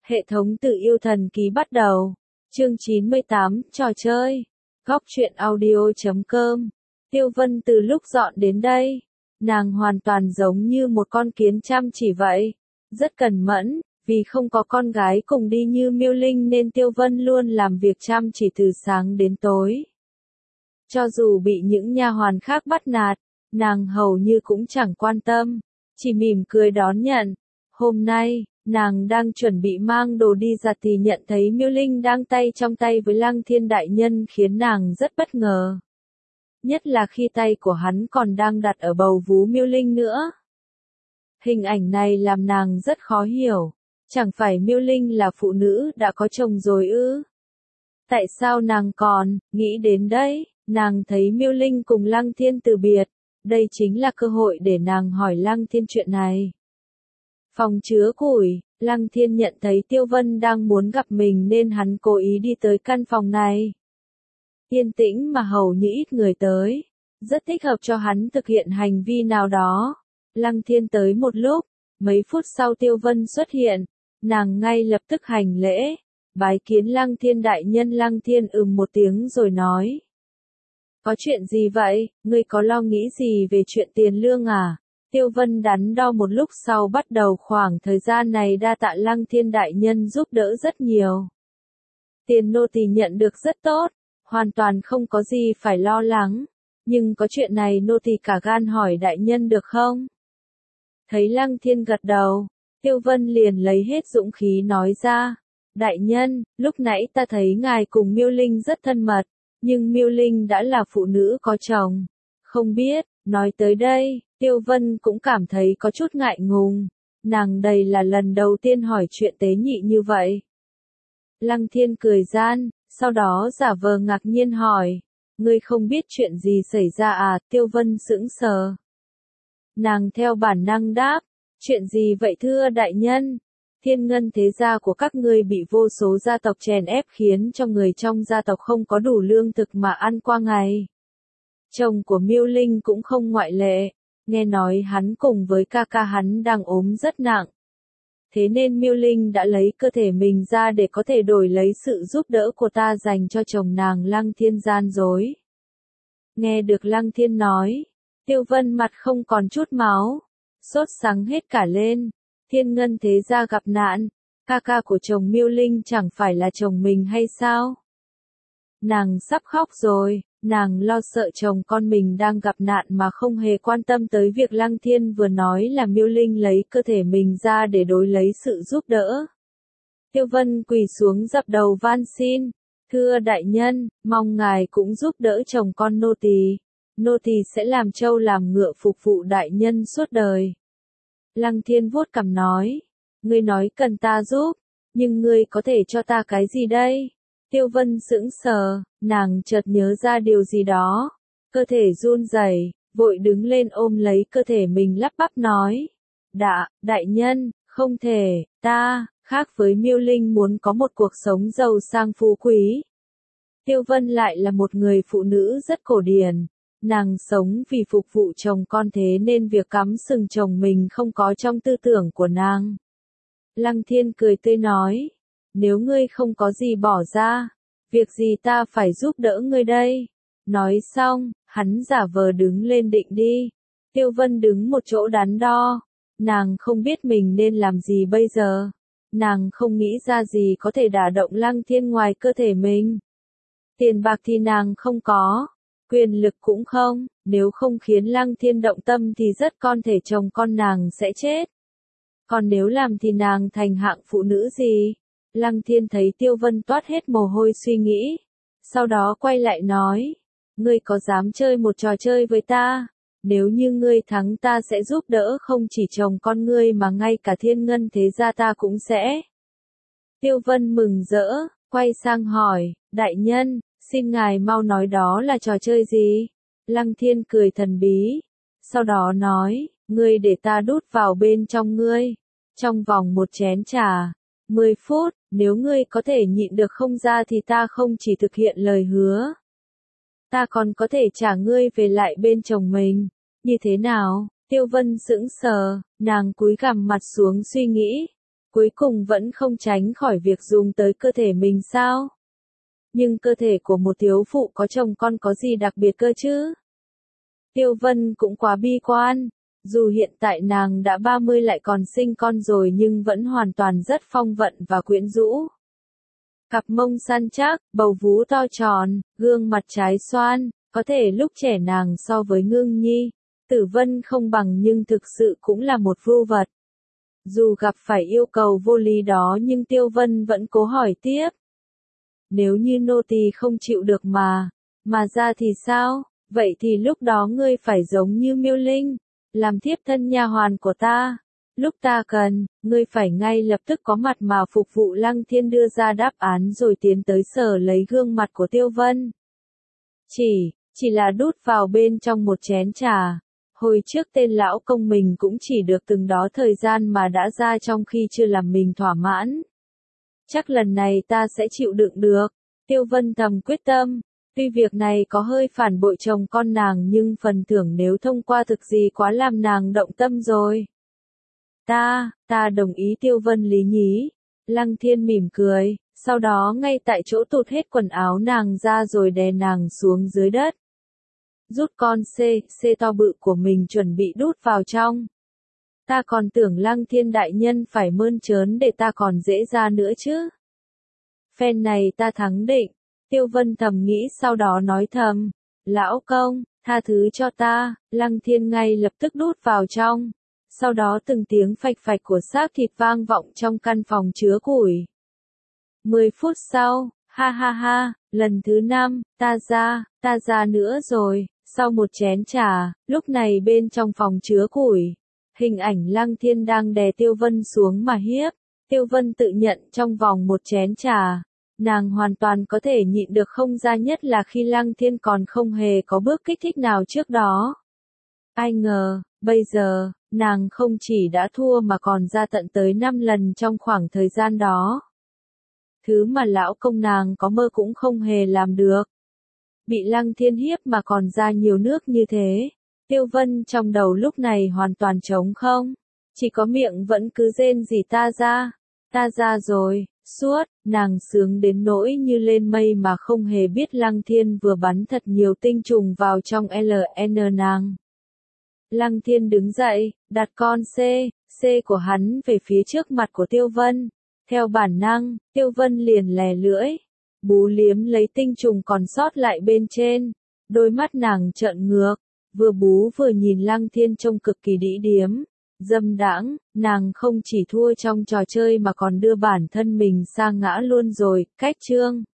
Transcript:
Hệ thống tự yêu thần ký bắt đầu. Chương 98, trò chơi. Góc truyện audio.com. Tiêu Vân từ lúc dọn đến đây, nàng hoàn toàn giống như một con kiến chăm chỉ vậy. Rất cẩn mẫn, vì không có con gái cùng đi như Miêu Linh nên Tiêu Vân luôn làm việc chăm chỉ từ sáng đến tối. Cho dù bị những nha hoàn khác bắt nạt, nàng hầu như cũng chẳng quan tâm, chỉ mỉm cười đón nhận. Hôm nay, nàng đang chuẩn bị mang đồ đi giặt thì nhận thấy Miêu Linh đang tay trong tay với Lăng Thiên đại nhân khiến nàng rất bất ngờ. Nhất là khi tay của hắn còn đang đặt ở bầu vú Miêu Linh nữa. Hình ảnh này làm nàng rất khó hiểu. Chẳng phải Miêu Linh là phụ nữ đã có chồng rồi ư? Tại sao nàng còn, nghĩ đến đấy, nàng thấy Miêu Linh cùng Lăng Thiên từ biệt. Đây chính là cơ hội để nàng hỏi Lăng Thiên chuyện này. Phòng chứa củi, Lăng Thiên nhận thấy Tiêu Vân đang muốn gặp mình nên hắn cố ý đi tới căn phòng này. Yên tĩnh mà hầu như ít người tới, rất thích hợp cho hắn thực hiện hành vi nào đó. Lăng Thiên tới một lúc, mấy phút sau Tiêu Vân xuất hiện, nàng ngay lập tức hành lễ, bái kiến Lăng Thiên đại nhân. Lăng Thiên một tiếng rồi nói. Có chuyện gì vậy, ngươi có lo nghĩ gì về chuyện tiền lương à? Tiêu Vân đắn đo một lúc sau bắt đầu khoảng thời gian này đa tạ Lăng Thiên đại nhân giúp đỡ rất nhiều. Tiền nô tỳ nhận được rất tốt, hoàn toàn không có gì phải lo lắng, nhưng có chuyện này nô tỳ cả gan hỏi đại nhân được không? Thấy Lăng Thiên gật đầu, Tiêu Vân liền lấy hết dũng khí nói ra. Đại nhân, lúc nãy ta thấy ngài cùng Miêu Linh rất thân mật, nhưng Miêu Linh đã là phụ nữ có chồng. Không biết, nói tới đây, Tiêu Vân cũng cảm thấy có chút ngại ngùng. Nàng đây là lần đầu tiên hỏi chuyện tế nhị như vậy. Lăng Thiên cười gian, sau đó giả vờ ngạc nhiên hỏi. Ngươi không biết chuyện gì xảy ra à? Tiêu Vân sững sờ. Nàng theo bản năng đáp. Chuyện gì vậy thưa đại nhân? Thiên ngân thế gia của các ngươi bị vô số gia tộc chèn ép khiến cho người trong gia tộc không có đủ lương thực mà ăn qua ngày. Chồng của Miêu Linh cũng không ngoại lệ, nghe nói hắn cùng với ca ca hắn đang ốm rất nặng. Thế nên Miêu Linh đã lấy cơ thể mình ra để có thể đổi lấy sự giúp đỡ của ta dành cho chồng nàng. Lăng Thiên gian dối. Nghe được Lăng Thiên nói, Tiêu Vân mặt không còn chút máu, sốt sắng hết cả lên. Thiên ngân thế gia gặp nạn, ca ca của chồng Miêu Linh chẳng phải là chồng mình hay sao? Nàng sắp khóc rồi, nàng lo sợ chồng con mình đang gặp nạn mà không hề quan tâm tới việc Lăng Thiên vừa nói là Miêu Linh lấy cơ thể mình ra để đổi lấy sự giúp đỡ. Tiêu Vân quỳ xuống dập đầu van xin, thưa đại nhân, mong ngài cũng giúp đỡ chồng con nô tỳ. Nô tỳ sẽ làm trâu làm ngựa phục vụ đại nhân suốt đời. Lăng Thiên vuốt cằm nói, ngươi nói cần ta giúp, nhưng ngươi có thể cho ta cái gì đây? Tiêu Vân sững sờ, nàng chợt nhớ ra điều gì đó, cơ thể run rẩy, vội đứng lên ôm lấy cơ thể mình lắp bắp nói, đại nhân, không thể, ta, khác với Miêu Linh muốn có một cuộc sống giàu sang phú quý. Tiêu Vân lại là một người phụ nữ rất cổ điển. Nàng sống vì phục vụ chồng con thế nên việc cắm sừng chồng mình không có trong tư tưởng của nàng. Lăng Thiên cười tươi nói, nếu ngươi không có gì bỏ ra, việc gì ta phải giúp đỡ ngươi đây? Nói xong, hắn giả vờ đứng lên định đi. Tiêu Vân đứng một chỗ đắn đo, nàng không biết mình nên làm gì bây giờ. Nàng không nghĩ ra gì có thể đả động Lăng Thiên ngoài cơ thể mình. Tiền bạc thì nàng không có. Quyền lực cũng không, nếu không khiến Lăng Thiên động tâm thì rất con thể chồng con nàng sẽ chết. Còn nếu làm thì nàng thành hạng phụ nữ gì? Lăng Thiên thấy Tiêu Vân toát hết mồ hôi suy nghĩ. Sau đó quay lại nói, ngươi có dám chơi một trò chơi với ta? Nếu như ngươi thắng ta sẽ giúp đỡ không chỉ chồng con ngươi mà ngay cả thiên ngân thế gia ta cũng sẽ. Tiêu Vân mừng rỡ, quay sang hỏi, đại nhân, xin ngài mau nói đó là trò chơi gì? Lăng Thiên cười thần bí, sau đó nói, ngươi để ta đút vào bên trong ngươi, trong vòng một chén trà, 10 phút, nếu ngươi có thể nhịn được không ra thì ta không chỉ thực hiện lời hứa. Ta còn có thể trả ngươi về lại bên chồng mình, như thế nào? Tiêu Vân sững sờ, nàng cúi gằm mặt xuống suy nghĩ. cuối cùng vẫn không tránh khỏi việc dùng tới cơ thể mình sao? Nhưng cơ thể của một thiếu phụ có chồng con có gì đặc biệt cơ chứ? Tiêu Vân cũng quá bi quan, dù hiện tại nàng đã 30 lại còn sinh con rồi nhưng vẫn hoàn toàn rất phong vận và quyến rũ. Cặp mông săn chắc, bầu vú to tròn, gương mặt trái xoan, có thể lúc trẻ nàng so với Ngưng Nhi, Tử Vân không bằng nhưng thực sự cũng là một vưu vật. Dù gặp phải yêu cầu vô lý đó nhưng Tiêu Vân vẫn cố hỏi tiếp. Nếu như nô tỳ không chịu được mà ra thì sao? Vậy thì lúc đó ngươi phải giống như Miêu Linh, làm thiếp thân nha hoàn của ta. Lúc ta cần, ngươi phải ngay lập tức có mặt mà phục vụ. Lăng Thiên đưa ra đáp án rồi tiến tới sờ lấy gương mặt của Tiêu Vân. Chỉ là đút vào bên trong một chén trà. Hồi trước tên lão công mình cũng chỉ được từng đó thời gian mà đã ra trong khi chưa làm mình thỏa mãn. Chắc lần này ta sẽ chịu đựng được. Tiêu Vân thầm quyết tâm. Tuy việc này có hơi phản bội chồng con nàng nhưng phần thưởng nếu thông qua thực gì quá làm nàng động tâm rồi. Ta đồng ý. Tiêu Vân lý nhí. Lăng Thiên mỉm cười, sau đó ngay tại chỗ tụt hết quần áo nàng ra rồi đè nàng xuống dưới đất. Rút con C to bự của mình chuẩn bị đút vào trong. Ta còn tưởng Lăng Thiên đại nhân phải mơn trớn để ta còn dễ ra nữa chứ. Phen này ta thắng định. Tiêu Vân thầm nghĩ sau đó nói thầm. Lão công, tha thứ cho ta. Lăng Thiên ngay lập tức đút vào trong. Sau đó từng tiếng phạch phạch của xác thịt vang vọng trong căn phòng chứa củi. 10 phút sau, ha ha ha, lần thứ 5, ta ra nữa rồi. Sau một chén trà, lúc này bên trong phòng chứa củi, hình ảnh Lăng Thiên đang đè Tiêu Vân xuống mà hiếp. Tiêu Vân tự nhận trong vòng một chén trà, nàng hoàn toàn có thể nhịn được không ra, nhất là khi Lăng Thiên còn không hề có bước kích thích nào trước đó. Ai ngờ, bây giờ, nàng không chỉ đã thua mà còn ra tận tới 5 lần trong khoảng thời gian đó. Thứ mà lão công nàng có mơ cũng không hề làm được. Bị Lăng Thiên hiếp mà còn ra nhiều nước như thế. Tiêu Vân trong đầu lúc này hoàn toàn trống không. Chỉ có miệng vẫn cứ rên rỉ ta ra rồi, suốt, nàng sướng đến nỗi như lên mây mà không hề biết Lăng Thiên vừa bắn thật nhiều tinh trùng vào trong LN nàng. Lăng Thiên đứng dậy, đặt con C của hắn về phía trước mặt của Tiêu Vân. Theo bản năng, Tiêu Vân liền lè lưỡi, bú liếm lấy tinh trùng còn sót lại bên trên. Đôi mắt nàng trợn ngược, vừa bú vừa nhìn Lăng Thiên trông cực kỳ đĩ điếm, dâm đãng. Nàng không chỉ thua trong trò chơi mà còn đưa bản thân mình sa ngã luôn rồi. Cách chương